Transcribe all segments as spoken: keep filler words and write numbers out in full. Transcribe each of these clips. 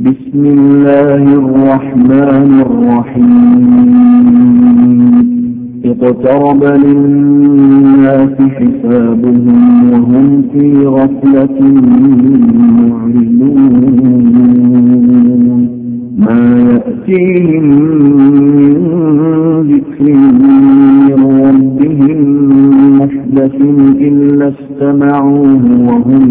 بسم الله الرحمن الرحيم اقترب للناس حسابهم وهم في غفلة معرضون ما يأتيهم من ذكر من ربهم محدث إلا استمعوه وهم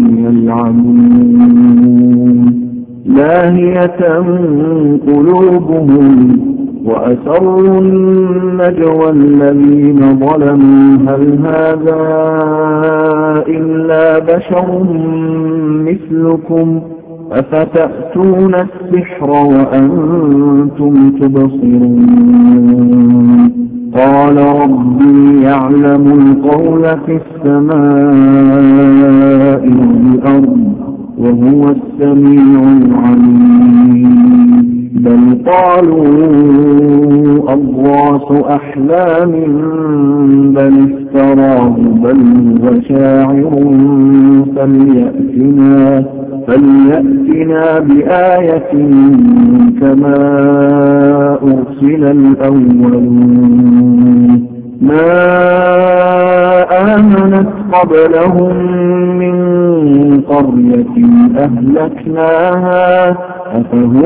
يلعبون لاهية قلوبهم وأسروا النجوى الذين ظلموا هل هذا إلا بشر مثلكم أفتأتون السحر وأنتم تبصرون قال ربي يعلم القول في السماء والأرض وهو السميع العليم بل قالوا أضغاث أحلام بل افتراه بل هو شاعر فليأتنا, فليأتنا بآية كما أرسل الأولون ما آمنت قبلهم من قرية أهلكناها أفهم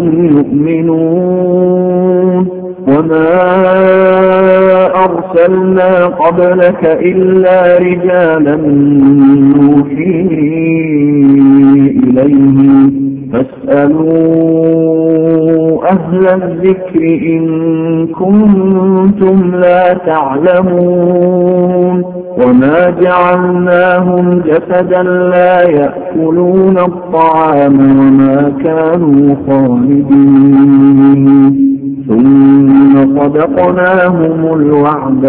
يؤمنون وما أرسلنا قبلك إلا رجالا نوحي إليهم فاسألوا أهل الذكر إن كنتم لا تعلمون وما جعلناهم جسدا لا يأكلون الطعام وما كانوا خالدين ثم صدقناهم الوعد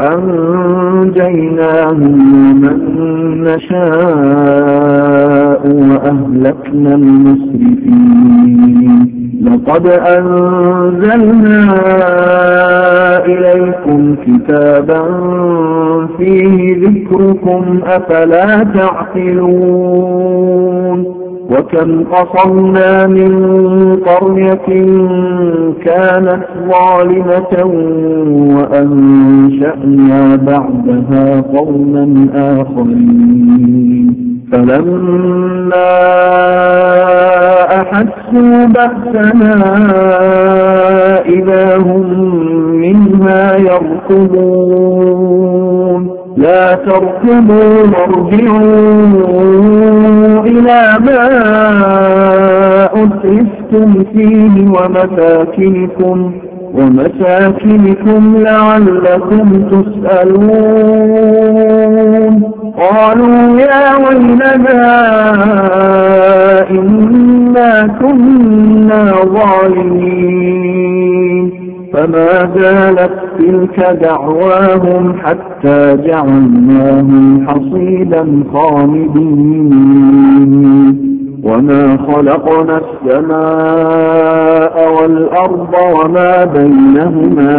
فأنجيناهم ومن نشاء وأهلكنا المسرفين لقد أنزلنا إليكم كتابا فيه ذكركم أفلا تعقلون وكم قصمنا من قرية كانت ظالمة وأنشأنا بعدها قوما آخرين فلما أحسوا بأسنا إذا هم منها يركضون لا تركضوا وارجعوا إلى ما أترفتم فيه ومساكنكم ومساكنكم لعلكم تسألون قالوا يا ويلنا إنا كنا ظالمين فما زالت تلك دعواهم حتى جعلناهم حصيدا خامدين وما خلقنا السماء والأرض وما بينهما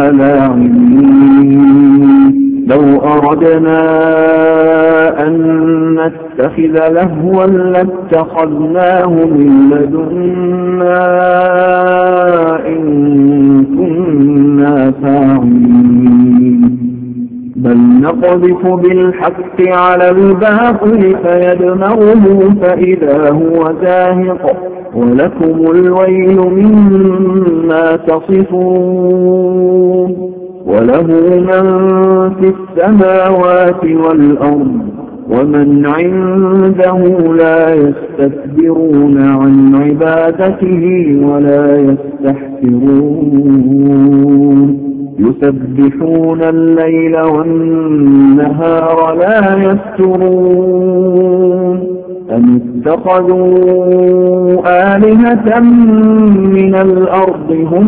لاعبين لو أردنا أن نتخذ لهوا لاتخذناه من لدنا إن كنا فاعلين بل نقذف بالحق على الباطل فيدمغه فإذا هو زاهق ولكم الويل مما تصفون وله من في السماوات والأرض ومن عنده لا يستكبرون عن عبادته ولا يستحسرون يسبحون الليل والنهار لا يفترون أم اتخذوا آلهة من الأرض هم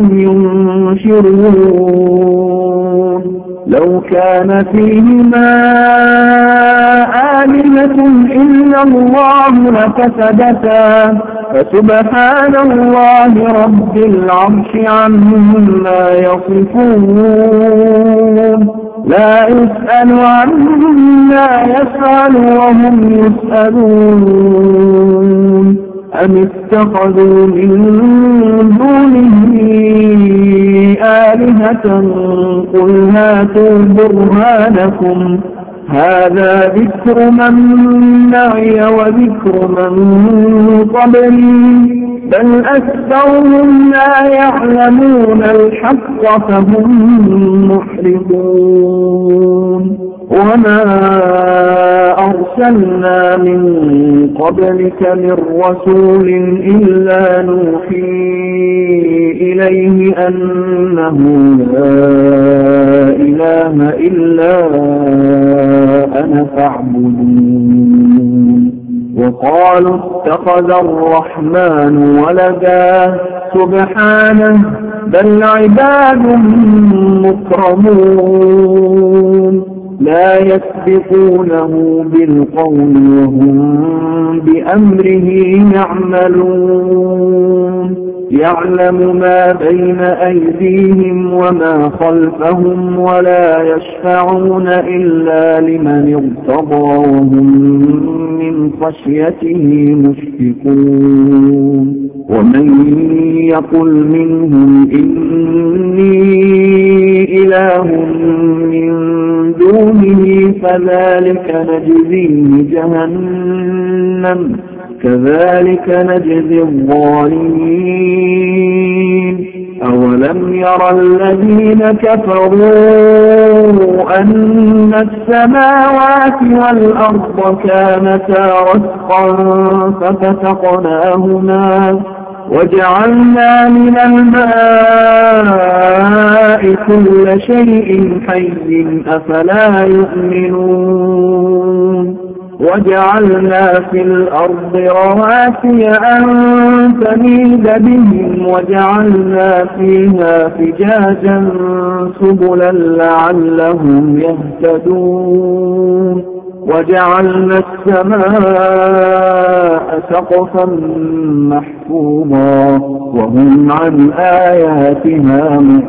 ينشرون لو كان فيهما آلهة إلا الله لفسدتا فسبحان الله رب العرش عما يصفون لا يسأل عما يفعل وهم يسألون أم اتخذوا من آلهة قل هاتوا برهانكم هذا ذكر من معي وذكر من قبلي بل أكثرهم لا يعلمون الحق فهم محرضون وما أرسلنا من قبلك من رسول إلا نوحي إليه أنه لا إله إلا أنا فاعبدون وقالوا اتخذ الرحمن ولدا سبحانه بل عباد مكرمون لا يسبقونه بالقول وهم بأمره يعملون يعلم ما بين أيديهم وما خلفهم ولا يشفعون إلا لمن ارتضى وهم من خشيته مشفقون ومن يقل منهم إني إله من دونه فذلك نجزيه جهنم كذلك نجزي الظالمين أولم يرى الذين كفروا أن السماوات والأرض كانتا رتقا ففتقناهما وجعلنا من الماء كل شيء حي أفلا يؤمنون وجعلنا في الأرض رواسي أن تميد بهم وجعلنا فيها فجاجا سبلا لعلهم يهتدون وجعلنا السماء سقفا محفوظا وهم عن آياتها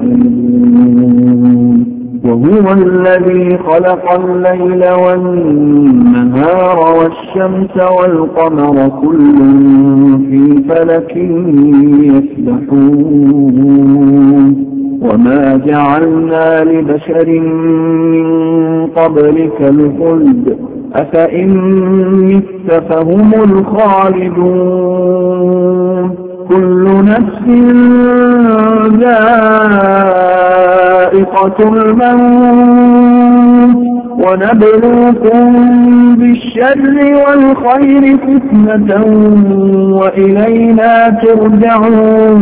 معرضون وهو الذي خلق الليل والنهار والشمس والقمر كل في فلك يسبحون وما جعلنا لبشر من قبلك الخلد أفإن مت فهم الخالدون كل نفس ذائقة الموت ونبلوكم بالشر والخير فتنة وإلينا ترجعون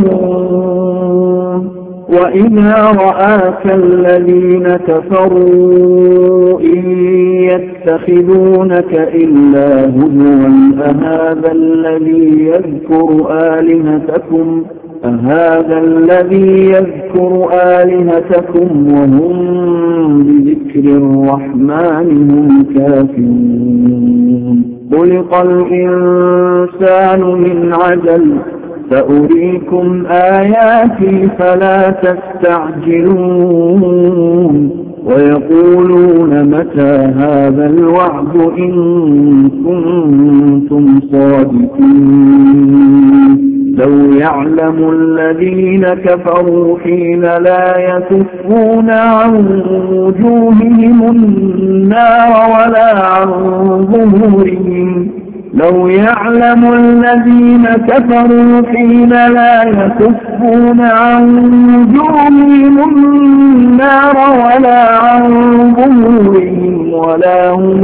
وإذا رآك الذين كفروا إن يتخذونك إلا هزوا أهذا الذي يذكر آلهتكم أهذا الذي يذكر آلهتكم وهم بذكر الرحمن هم كافرون خلق الإنسان من عجل سأريكم آياتي فلا تستعجلون ويقولون متى هذا الوعد إن كنتم صادقين لو يعلم الذين كفروا حين لا يكفون عن وجوههم النار ولا عن ظهورهم لو يعلم الذين كفروا حين لا يكفون عن وجوههم النار ولا عن ظهورهم ولا هم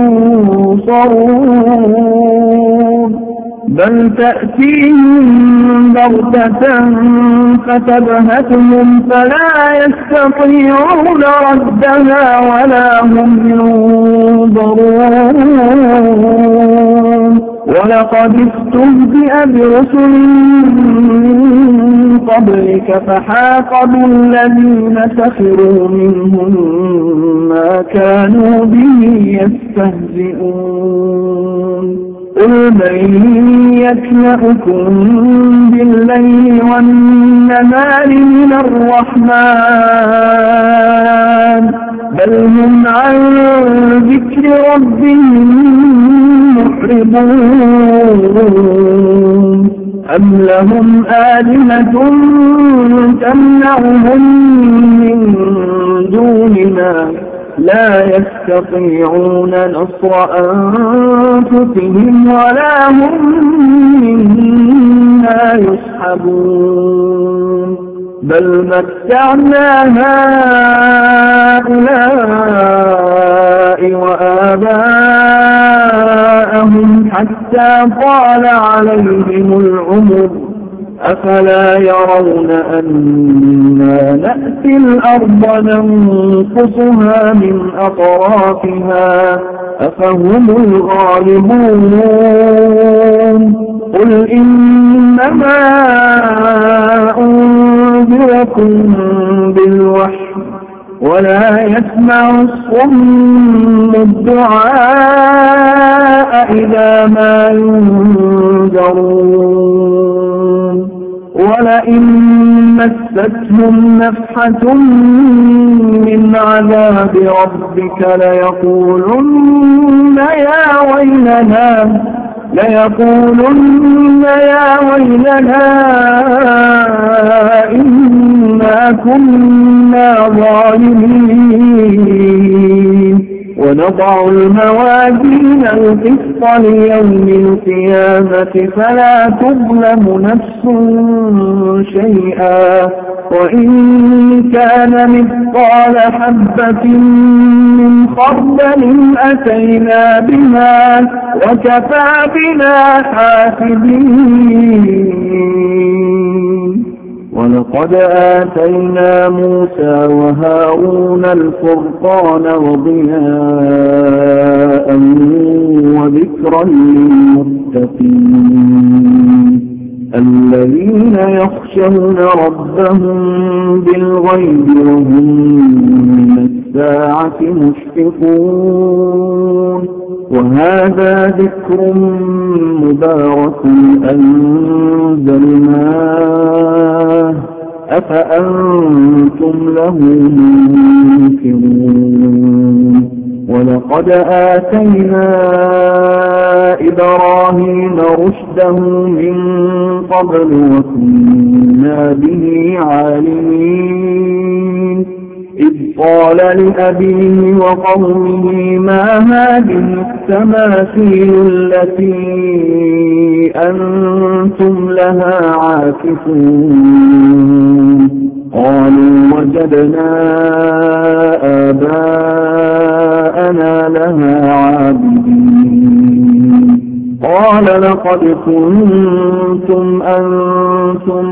ينصرون بل تأتيهم بغتة فتبهتهم فلا يستطيعون ردها ولا هم ينظرون ولقد استهزئ برسل من قبلك فحاق بالذين سخروا منهم ما كانوا به يستهزئون قل من يكلأكم بالليل والنهار من الرحمن بل هم عن ذكر ربهم معرضون أم لهم آلهة تمنعهم من دوننا لا يستطيعون نصر أنفسهم ولا هم منا يصحبون بل متعنا هؤلاء وآباءهم حتى طال عليهم العمر أفلا يرون أنا نأتي الأرض ننقصها من أطرافها أفهم الغالبون قل إنما أنذركم بالوحي ولا يسمع الصم الدعاء إذا ما ينذرون ولئن مستهم نفحة من عذاب ربك ليقولن يا ويلنا ليقولن يا ويلنا إنا كنا ظالمين ونضع الموازين القسط ليوم القيامة فلا تظلم نفس شيئا وإن كان مثقال حبة من خردل أتينا بها وكفى بنا حاسبين ولقد آتينا موسى وهارون الفرقان وضياء وذكرا للمتقين الذين يخشون ربهم بالغيب وهم من الساعة مشفقون وهذا ذكر مبارك أنزلناه أفأنتم له منكرون ولقد آتينا إبراهيم رشده من قبل وكنا به عالمين إذ قال لأبيه وقومه ما هذه التماثيل التي أنتم لها عاكفون قالوا وجدنا آباءنا لها عابدين قال لقد كنتم أنتم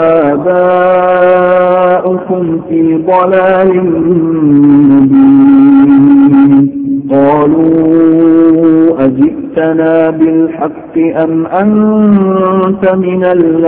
وآباؤكم في ضلال مبين قالوا أجئتنا بالحق أم أنت من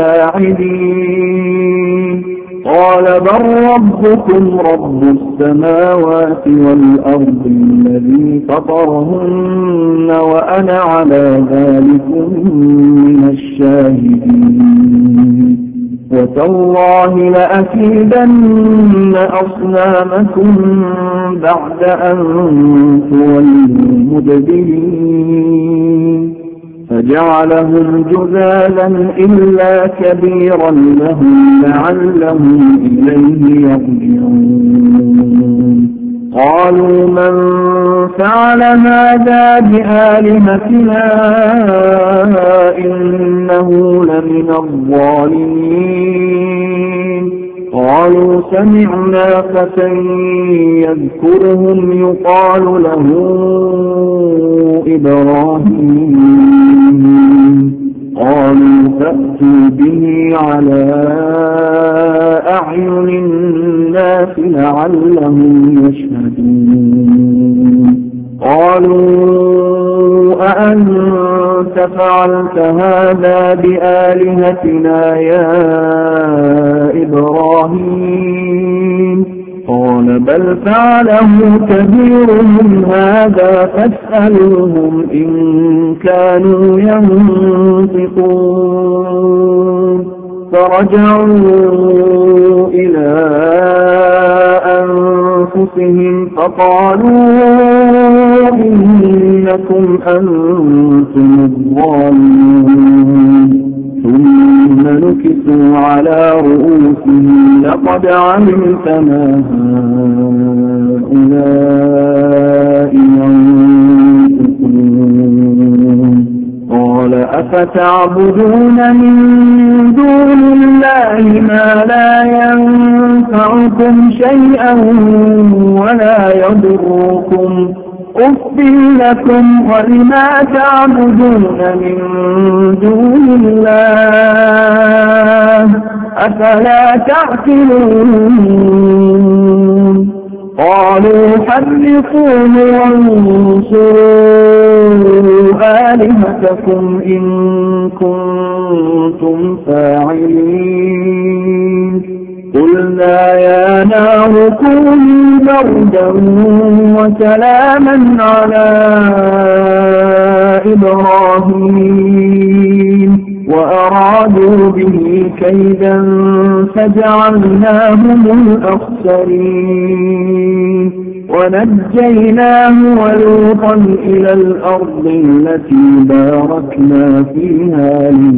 اللاعبين قال بل ربكم رب السماوات والأرض الذي فطرهن وأنا على ذلك من الشاهدين وتالله لأكيدن أصنامكم بعد أن تولوا مدبرين فجعلهم جذالا إلا كبيرا لهم لعلهم إليه يرجعون قالوا من فعل هذا بآلهتنا إنه لمن الظالمين قالوا سمعنا فتى يذكرهم يقال له إبراهيم قالوا فأتوا به على أعين الناس لعلهم يشهدون قالوا أأنت فعلت هذا بآلهتنا يا إبراهيم قال بل فعله كبيرهم هذا فاسألوهم إن كانوا ينطقون فرجعوا إلى أنفسهم فقالوا إنكم أنتم الظالمون ثم نكسوا على رؤوسهم لقد علمت ما هؤلاء ينطقون قال أفتعبدون من دون الله ما لا ينفعكم شيئا ولا يضركم أُفٍّ لكم ولما تعبدون من دون الله أفلا تعقلون قالوا حرقوه وانصروا آلهتكم إن كنتم فاعلين قلنا يا نار كوني بردا وسلاما على إبراهيم وأرادوا به كيدا فجعلناهم الأخسرين ونجيناه ولوطا إلى الأرض التي باركنا فيها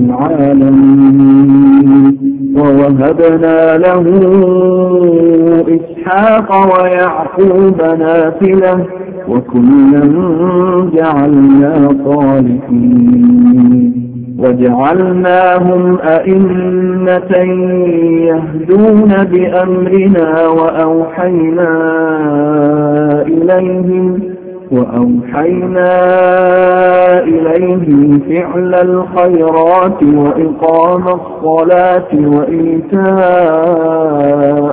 للعالمين ووهبنا له إسحاق ويعقوب نافلة وكلا جعلنا صالحين وجعلناهم أئمة يهدون بأمرنا وأوحينا إليهم وأوحينا إليهم فعل الخيرات وإقام الصلاة وإيتاء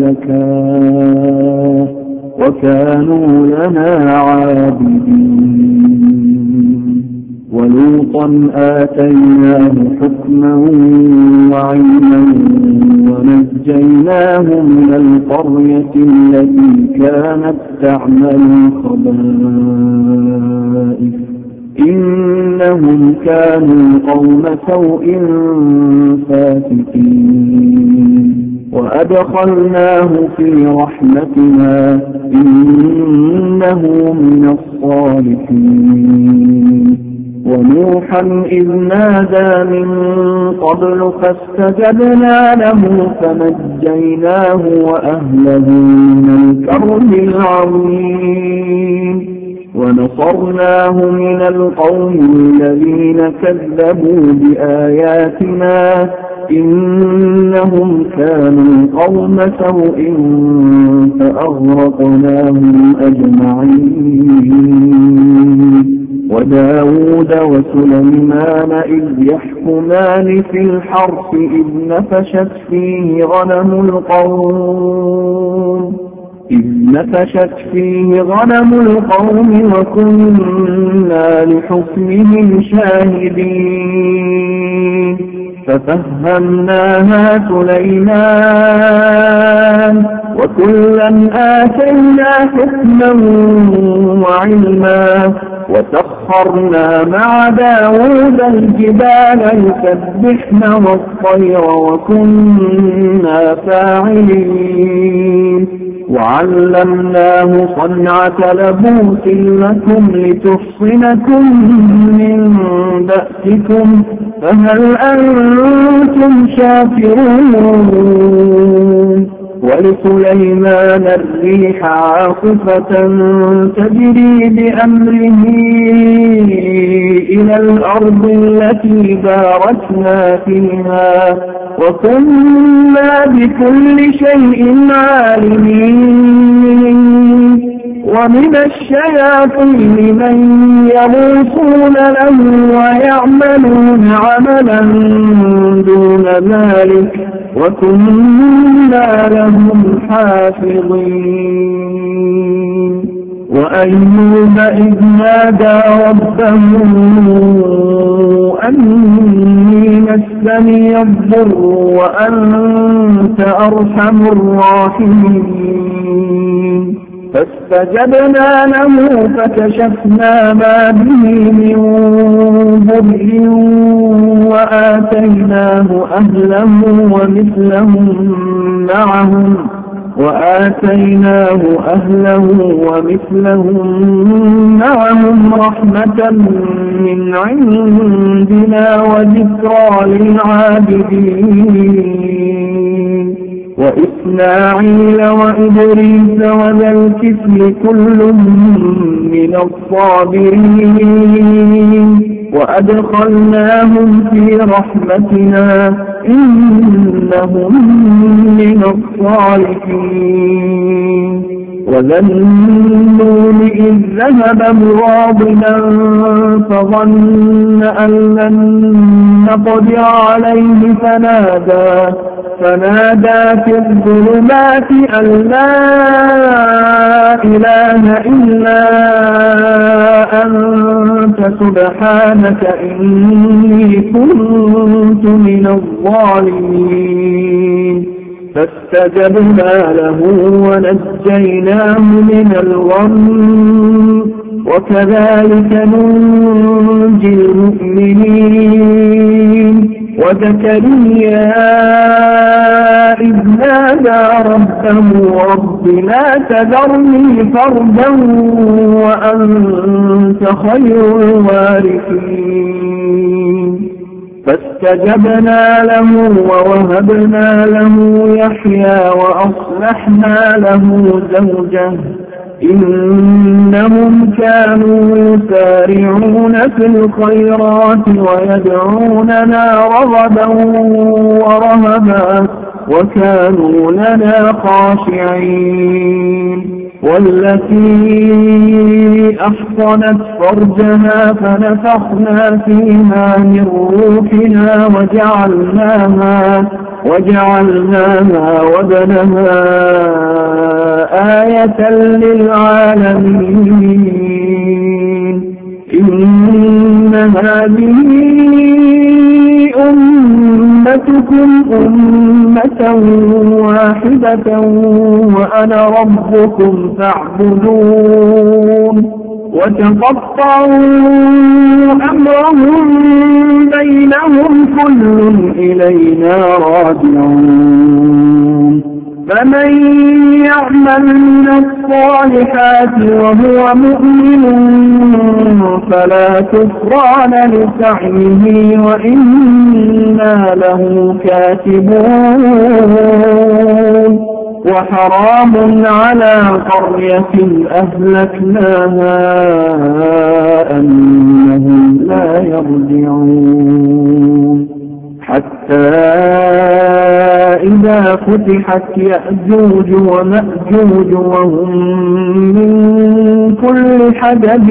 الزكاة وكانوا لنا عابدين ولوطا آتيناه حكما وعلما ونجيناه من القرية التي كانت تعمل الخبائث إنهم كانوا قوم سوء فاسقين وأدخلناه في رحمتنا إنه من الصالحين ونوحا إذ نادى من قبل فاستجبنا له فنجيناه وأهله من الكرب العظيم ونصرناه من القوم الذين كذبوا بآياتنا إنهم كانوا قوم سوء فأغرقناهم أجمعين وداود وسليمان إذ يحكمان في الحرث إذ نفشت فيه غنم القوم إذ نفشت فيه غنم القوم وكنا لحكمهم شاهدين ففهمناها سليمان وكلا آتينا حكما وعلما وسخرنا مع داود الجبال يسبحن والطير وكنا فاعلين وعلمناه صنعة لبوس لكم لتحصنكم من بأسكم فهل أنتم شاكرون ولسليمان الريح عاصفة تجري بأمره إلى الأرض التي باركنا فيها وكنا بكل شيء عالمين ومن الشياطين من يغوصون له ويعملون عملا دون ذلك وكنا لهم حافظين وأيوب إذ نادى ربه أني مسني الضر وأنت أرحم الراحمين فاستجبنا له فكشفنا ما به من ضر وآتيناه أهله ومثلهم معهم وآتيناه أهله ومثلهم معهم رحمة من عندنا وذكرى للعابدين وإسماعيل وإدريس وذا الكفل كل من الصابرين وأدخلناهم في رحمتنا إنهم من الصالحين وذا النون إذ ذهب مغاضبا فظن أن لن نقدر عليه فنادى فنادى في الظلمات أن لا إله إلا أنت سبحانك إني كنت من الظالمين فاستجبنا له ونجيناه من الغم وكذلك ننجي المؤمنين وزكريا إذ نادى ربه رب لا تذرني فردا وأنت خير الوارثين فاستجبنا له ووهبنا له يحيى وأصلحنا له زوجه إنهم كانوا يسارعون في الخيرات ويدعوننا رغبا ورهبا وكانوا لنا خاشعين والتي أحصنت فرجها فنفخنا فيها من روحنا وجعلناها وجعلناها وابنها آية للعالمين إن هذه أمتكم أمة واحدة وأنا ربكم فاعبدون وتقطعوا أمرهم بينهم كل إلينا راجعون فمن يعمل من الصالحات وهو مؤمن فلا كفران لسعيه وإنا له كاتبون وحرام على قرية أهلكناها أنهم لا يرجعون حتى إذا فتحت يأجوج ومأجوج وهم من كل حدب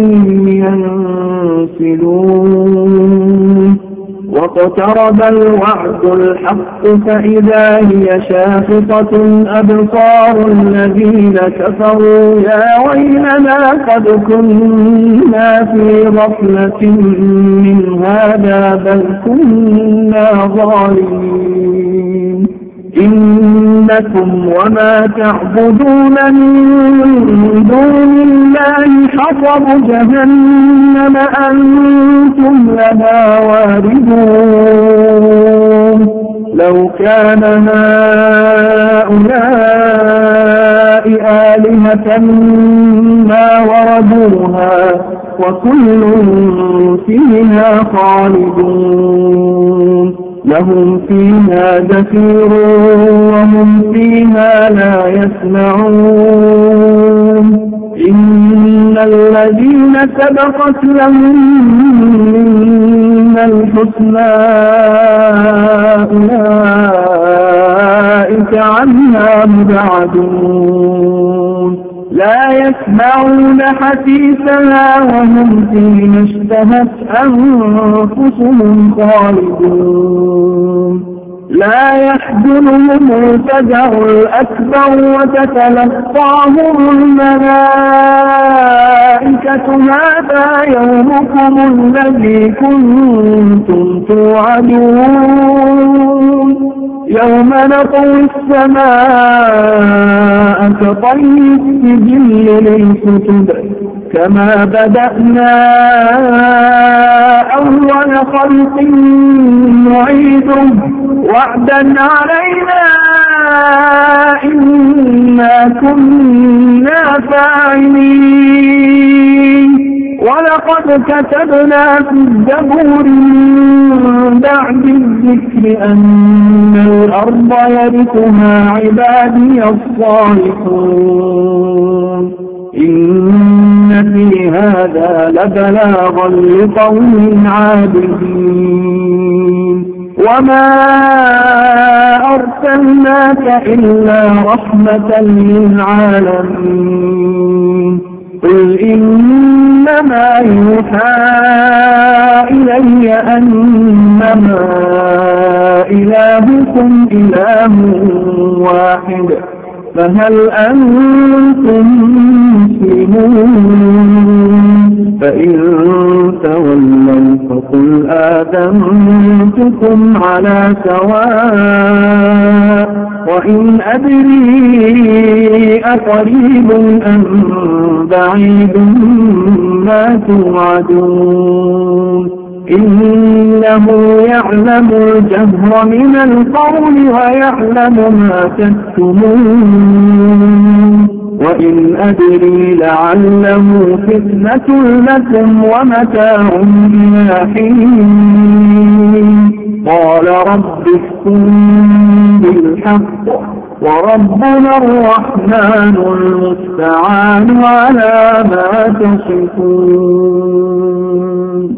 ينسلون واقترب الوعد الحق فإذا هي شاخصة أبصار الذين كفروا يا ويلنا قد كنا في غفلة من هذا بل كنا ظالمين إنكم وما تعبدون من دون الله حصب جهنم أنتم لها واردون لو كان هؤلاء آلهة ما وردوها وكل فيها خالدون لهم فيها زفير وهم فيها لا يسمعون إن الذين سبقت لهم من الحسنى أولئك عنها مبعدون لا يسمعون حسيسها وهم فيما اشتهت أنفسهم خالدون لا يحزنهم الفزع الأكبر وتتلقاهم الملائكة هذا يومكم الذي كنتم توعدون يوم نطوي السماء كطي السجل للكتب كما بدأنا أول خلق نعيده وعدا علينا إنا ما كنا فاعلين ولقد كتبنا في الزبور من بعد الذكر أن الأرض يرثها عبادي الصالحون إن في هذا لبلاغا لقوم عابدين وما أرسلناك إلا رحمة للعالمين قل إنما يوحى إلي أنما إلهكم إله واحد فهل أنتم مسلمون فإن تولوا فقل آذنتكم على سواء وإن أدري أقريب أم بعيد ما توعدون إنه يعلم الجهر من القول ويعلم ما تكتمون وإن أدري لعله فتنة لكم ومتاع إلى حين قال رب احكم بالحق وربنا الرحمن المستعان على ما تصفون